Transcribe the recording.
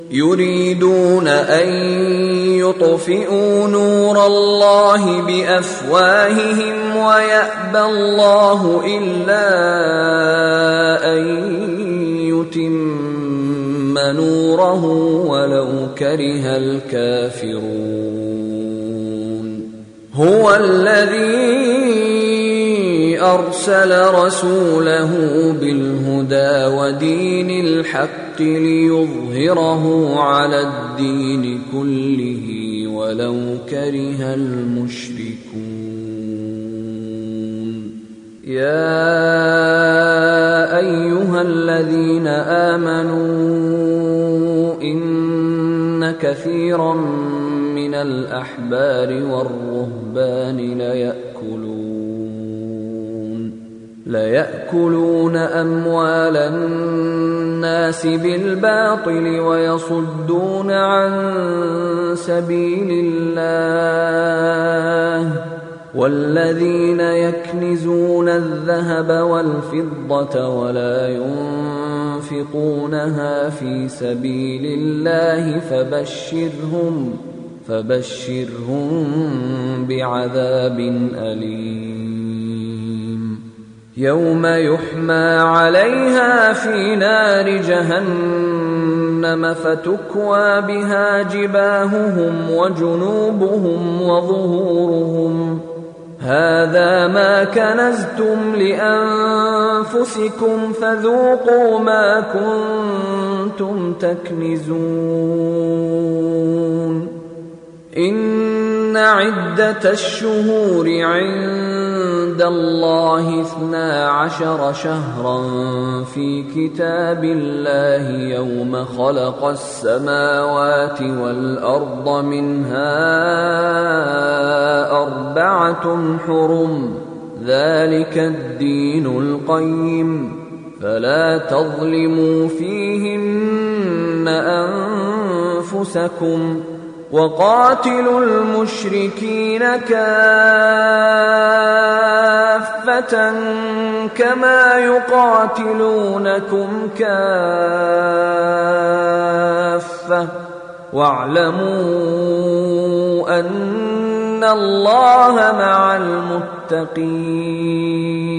يريدون أن يطفئوا نور الله بأفواههم ويأبى الله إلا أن يتم نوره ولو كره الكافرون. هو الذي أرسل رسوله بالهدى ودين الحق ليظهره على الدين كله ولو كره المشركون. يا أيها الذين آمنوا إن كثيرا من الأحبار والرهبان ليأكلون أموال الناس بالباطل ويصدون عن سبيل الله. والذين يكنزون الذهب والفضة ولا ينفقونها في سبيل الله فبشرهم بعذاب أليم. يوم يحمى عليها في نار جهنم فتكوى بها جباههم وجنوبهم وظهورهم هذا ما كنزتم لأنفسكم فذوقوا ما كنتم تكنزون. إن عدة الشهور عند الله 12 شهرا في كتاب الله يوم خلق السماوات والأرض منها 4 حرم ذلك الدين القيم فلا تظلموا فيهن أنفسكم وقاتلوا المشركين كافة كما يقاتلونكم كافة واعلموا أن الله مع المتقين.